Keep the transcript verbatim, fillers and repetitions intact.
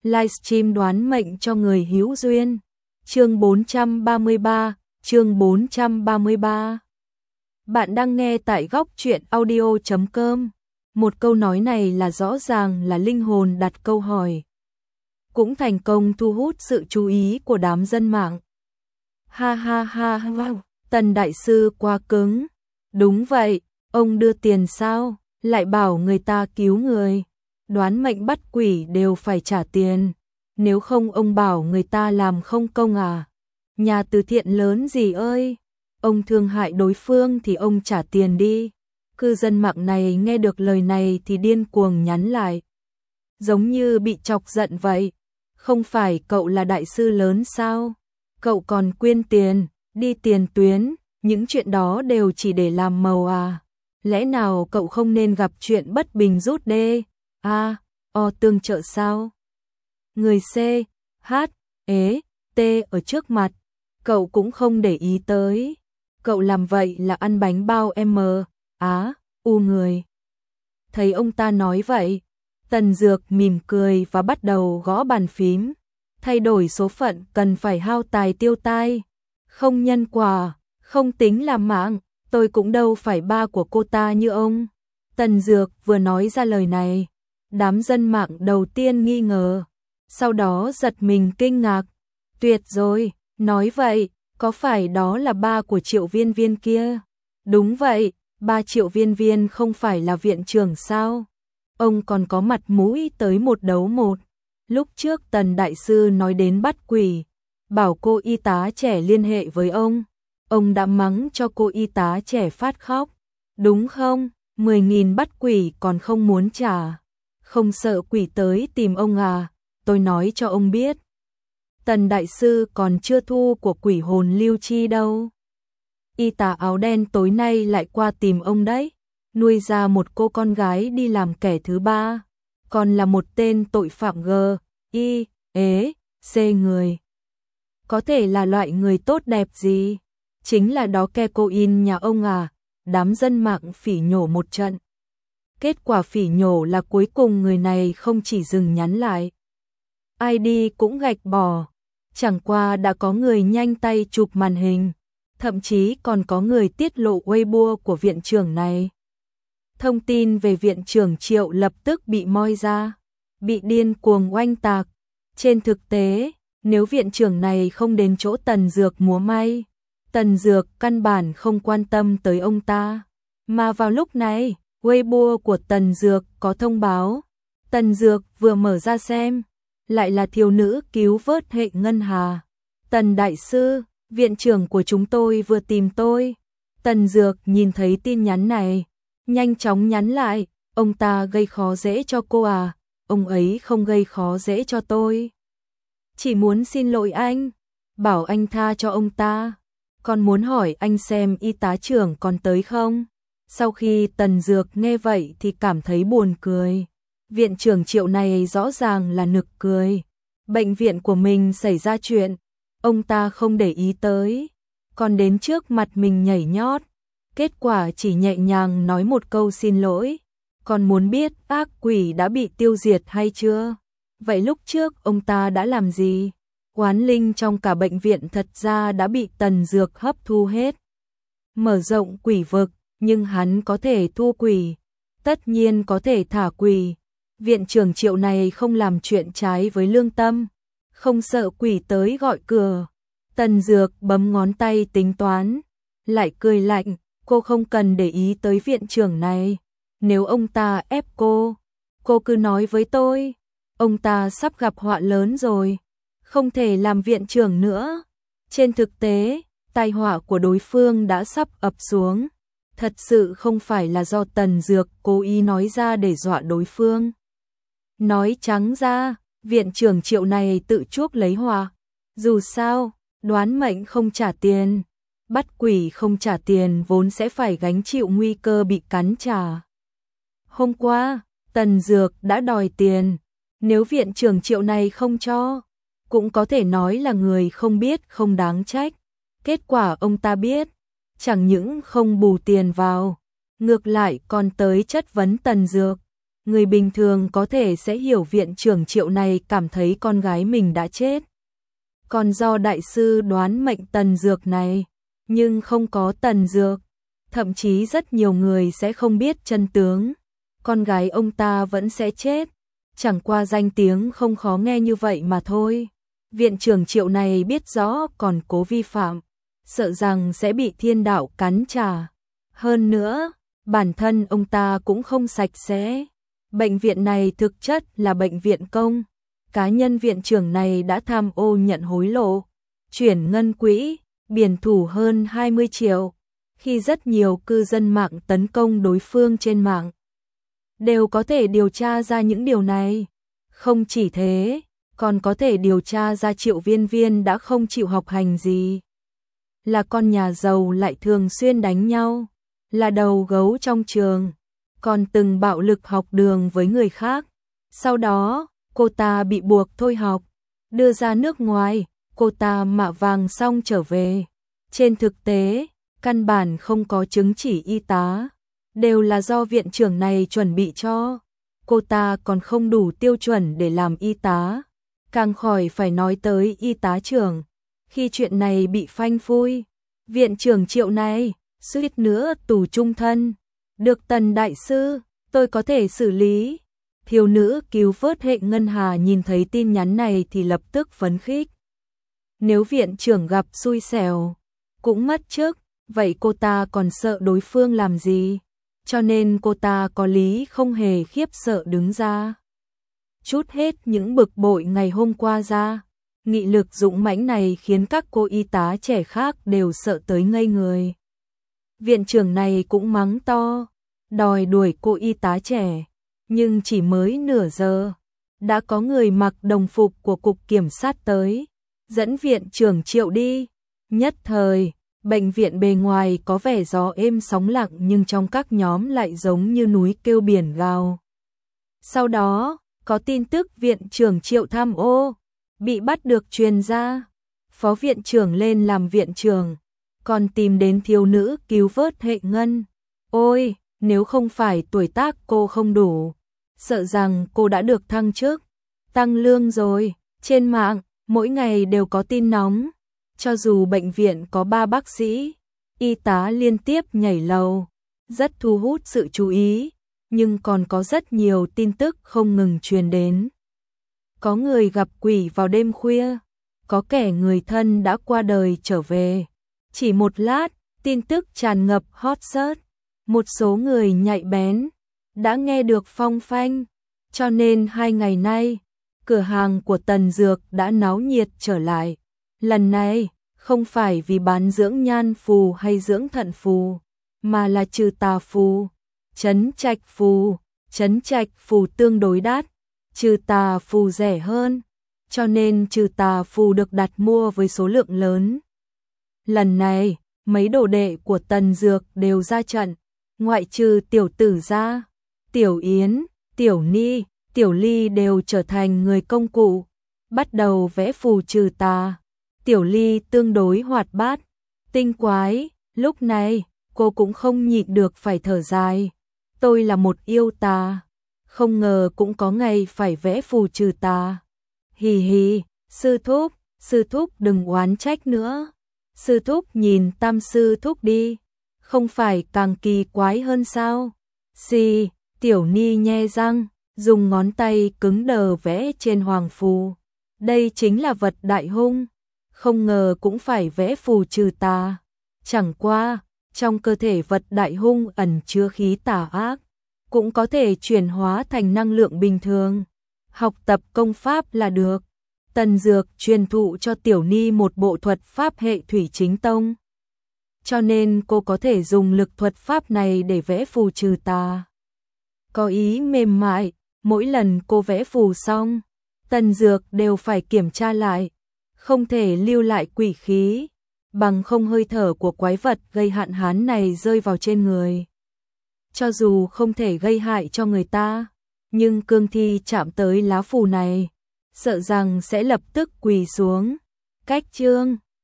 livestream đoán mệnh cho người hữu duyên. Chương bốn trăm ba mươi ba, chương bốn trăm ba mươi ba. Bạn đang nghe tại góc truyện audio chấm com. Một câu nói này là rõ ràng là linh hồn đặt câu hỏi. Cũng thành công thu hút sự chú ý của đám dân mạng. Ha ha ha wow, Tần đại sư quá cứng. Đúng vậy, ông đưa tiền sao, lại bảo người ta cứu người. Đoán mệnh bắt quỷ đều phải trả tiền. Nếu không ông bảo người ta làm không công à? Nhà từ thiện lớn gì ơi? Ông thương hại đối phương thì ông trả tiền đi. Cư dân mạng này nghe được lời này thì điên cuồng nhắn lại. Giống như bị chọc giận vậy. Không phải cậu là đại sư lớn sao? Cậu còn quyên tiền, đi tiền tuyến, những chuyện đó đều chỉ để làm màu à? Lẽ nào cậu không nên gặp chuyện bất bình rút đê? A, O tương trợ sao? Người C, H, ế, T ở trước mặt, cậu cũng không để ý tới. Cậu làm vậy là ăn bánh bao M, Á, U người. Thấy ông ta nói vậy, Tần Dược mỉm cười và bắt đầu gõ bàn phím. Thay đổi số phận cần phải hao tài tiêu tai. Không nhân quả, không tính là mạng, tôi cũng đâu phải ba của cô ta như ông. Tần Dược vừa nói ra lời này, đám dân mạng đầu tiên nghi ngờ, sau đó giật mình kinh ngạc. Tuyệt rồi, nói vậy, có phải đó là ba của Triệu Viên Viên kia? Đúng vậy, ba Triệu Viên Viên không phải là viện trưởng sao? Ông còn có mặt mũi tới một đấu một. Lúc trước Tần đại sư nói đến bắt quỷ, bảo cô y tá trẻ liên hệ với ông. Ông đã mắng cho cô y tá trẻ phát khóc. Đúng không? mười nghìn bắt quỷ còn không muốn trả. Không sợ quỷ tới tìm ông à? Tôi nói cho ông biết. Tần đại sư còn chưa thu của quỷ hồn Lưu Chi đâu. Y tá áo đen tối nay lại qua tìm ông đấy. Nuôi ra một cô con gái đi làm kẻ thứ ba. Còn là một tên tội phạm G, Y, ế, C người. Có thể là loại người tốt đẹp gì? Chính là đó ke coin nhà ông à? Đám dân mạng phỉ nhổ một trận. Kết quả phỉ nhổ là cuối cùng người này không chỉ dừng nhắn lại, i đê cũng gạch bỏ. Chẳng qua đã có người nhanh tay chụp màn hình, thậm chí còn có người tiết lộ Weibo của viện trưởng này. Thông tin về viện trưởng Triệu lập tức bị moi ra, bị điên cuồng oanh tạc. Trên thực tế, nếu viện trưởng này không đến chỗ Tần Dược múa may, Tần Dược căn bản không quan tâm tới ông ta. Mà vào lúc này, Weibo của Tần Dược có thông báo. Tần Dược vừa mở ra xem, lại là thiếu nữ cứu vớt hệ ngân hà. Tần đại sư, viện trưởng của chúng tôi vừa tìm tôi. Tần Dược nhìn thấy tin nhắn này, nhanh chóng nhắn lại, ông ta gây khó dễ cho cô à? Ông ấy không gây khó dễ cho tôi. Chỉ muốn xin lỗi anh, bảo anh tha cho ông ta. Còn muốn hỏi anh xem y tá trưởng còn tới không? Sau khi Tần Dược nghe vậy thì cảm thấy buồn cười. Viện trưởng Triệu này rõ ràng là nực cười. Bệnh viện của mình xảy ra chuyện, ông ta không để ý tới, còn đến trước mặt mình nhảy nhót. Kết quả chỉ nhẹ nhàng nói một câu xin lỗi. Còn muốn biết ác quỷ đã bị tiêu diệt hay chưa? Vậy lúc trước ông ta đã làm gì? Oán linh trong cả bệnh viện thật ra đã bị Tần Dược hấp thu hết. Mở rộng quỷ vực, nhưng hắn có thể thu quỷ, tất nhiên có thể thả quỷ. Viện trưởng Triệu này không làm chuyện trái với lương tâm, không sợ quỷ tới gọi cửa. Tần Dược bấm ngón tay tính toán, lại cười lạnh, cô không cần để ý tới viện trưởng này. Nếu ông ta ép cô, cô cứ nói với tôi, ông ta sắp gặp họa lớn rồi, không thể làm viện trưởng nữa. Trên thực tế, tai họa của đối phương đã sắp ập xuống. Thật sự không phải là do Tần Dược cố ý nói ra để dọa đối phương. Nói trắng ra, viện trưởng Triệu này tự chuốc lấy họa. Dù sao, đoán mệnh không trả tiền, bắt quỷ không trả tiền vốn sẽ phải gánh chịu nguy cơ bị cắn trả. Hôm qua, Tần Dược đã đòi tiền, nếu viện trưởng Triệu này không cho, cũng có thể nói là người không biết không đáng trách. Kết quả ông ta biết, chẳng những không bù tiền vào, ngược lại còn tới chất vấn Tần Dược. Người bình thường có thể sẽ hiểu viện trưởng Triệu này cảm thấy con gái mình đã chết. Còn do đại sư đoán mệnh Tần Dược này, nhưng không có Tần Dược, thậm chí rất nhiều người sẽ không biết chân tướng. Con gái ông ta vẫn sẽ chết, chẳng qua danh tiếng không khó nghe như vậy mà thôi. Viện trưởng Triệu này biết rõ còn cố vi phạm, sợ rằng sẽ bị thiên đạo cắn trả. Hơn nữa, bản thân ông ta cũng không sạch sẽ. Bệnh viện này thực chất là bệnh viện công. Cá nhân viện trưởng này đã tham ô nhận hối lộ, chuyển ngân quỹ, biển thủ hơn hai mươi triệu. Khi rất nhiều cư dân mạng tấn công đối phương trên mạng, đều có thể điều tra ra những điều này. Không chỉ thế, còn có thể điều tra ra Triệu Viên Viên đã không chịu học hành gì. Là con nhà giàu lại thường xuyên đánh nhau, là đầu gấu trong trường, còn từng bạo lực học đường với người khác. Sau đó, cô ta bị buộc thôi học, đưa ra nước ngoài, cô ta mạ vàng xong trở về. Trên thực tế, căn bản không có chứng chỉ y tá, đều là do viện trưởng này chuẩn bị cho. Cô ta còn không đủ tiêu chuẩn để làm y tá, càng khỏi phải nói tới y tá trưởng. Khi chuyện này bị phanh phui, viện trưởng Triệu này suýt nữa tù chung thân. Được Tần đại sư, tôi có thể xử lý. Thiếu nữ cứu vớt hệ ngân hà nhìn thấy tin nhắn này thì lập tức phấn khích. Nếu viện trưởng gặp xui xẻo, cũng mất chức, vậy cô ta còn sợ đối phương làm gì? Cho nên cô ta có lý không hề khiếp sợ đứng ra. Chút hết những bực bội ngày hôm qua ra. Nghị lực dũng mãnh này khiến các cô y tá trẻ khác đều sợ tới ngây người. Viện trưởng này cũng mắng to, đòi đuổi cô y tá trẻ. Nhưng chỉ mới nửa giờ, đã có người mặc đồng phục của cục kiểm sát tới, dẫn viện trưởng Triệu đi. Nhất thời, bệnh viện bề ngoài có vẻ gió êm sóng lặng nhưng trong các nhóm lại giống như núi kêu biển gào. Sau đó, có tin tức viện trưởng Triệu tham ô, bị bắt được truyền ra. Phó viện trưởng lên làm viện trưởng, còn tìm đến thiếu nữ cứu vớt hệ ngân. Ôi, nếu không phải tuổi tác cô không đủ, sợ rằng cô đã được thăng chức, tăng lương rồi. Trên mạng, mỗi ngày đều có tin nóng. Cho dù bệnh viện có ba bác sĩ, y tá liên tiếp nhảy lầu, rất thu hút sự chú ý, nhưng còn có rất nhiều tin tức không ngừng truyền đến. Có người gặp quỷ vào đêm khuya, có kẻ người thân đã qua đời trở về. Chỉ một lát, tin tức tràn ngập hot search. Một số người nhạy bén đã nghe được phong phanh, cho nên hai ngày nay, cửa hàng của Tần Dược đã náo nhiệt trở lại. Lần này, không phải vì bán dưỡng nhan phù hay dưỡng thận phù, mà là trừ tà phù, trấn trạch phù. Trấn trạch phù tương đối đắt, trừ tà phù rẻ hơn, cho nên trừ tà phù được đặt mua với số lượng lớn. Lần này, mấy đồ đệ của Tần Dược đều ra trận, ngoại trừ tiểu tử ra, Tiểu Yến, Tiểu Ni, Tiểu Ly đều trở thành người công cụ, bắt đầu vẽ phù trừ tà. Tiểu Ly tương đối hoạt bát, tinh quái, lúc này cô cũng không nhịn được phải thở dài. Tôi là một yêu tà, không ngờ cũng có ngày phải vẽ phù trừ tà. Hì hì, sư thúc, sư thúc đừng oán trách nữa. Sư thúc nhìn Tam sư thúc đi, không phải càng kỳ quái hơn sao? Xì, Tiểu Ni nhe răng, dùng ngón tay cứng đờ vẽ trên hoàng phù. Đây chính là vật đại hung, không ngờ cũng phải vẽ phù trừ tà. Chẳng qua, trong cơ thể vật đại hung ẩn chứa khí tà ác, cũng có thể chuyển hóa thành năng lượng bình thường. Học tập công pháp là được. Tần Dược truyền thụ cho Tiểu Ni một bộ thuật pháp hệ thủy chính tông, cho nên cô có thể dùng lực thuật pháp này để vẽ phù trừ tà. Có ý mềm mại, mỗi lần cô vẽ phù xong, Tần Dược đều phải kiểm tra lại, không thể lưu lại quỷ khí, bằng không hơi thở của quái vật gây hạn hán này rơi vào trên người. Cho dù không thể gây hại cho người ta, nhưng cương thi chạm tới lá phù này, sợ rằng sẽ lập tức quỳ xuống. Cách chương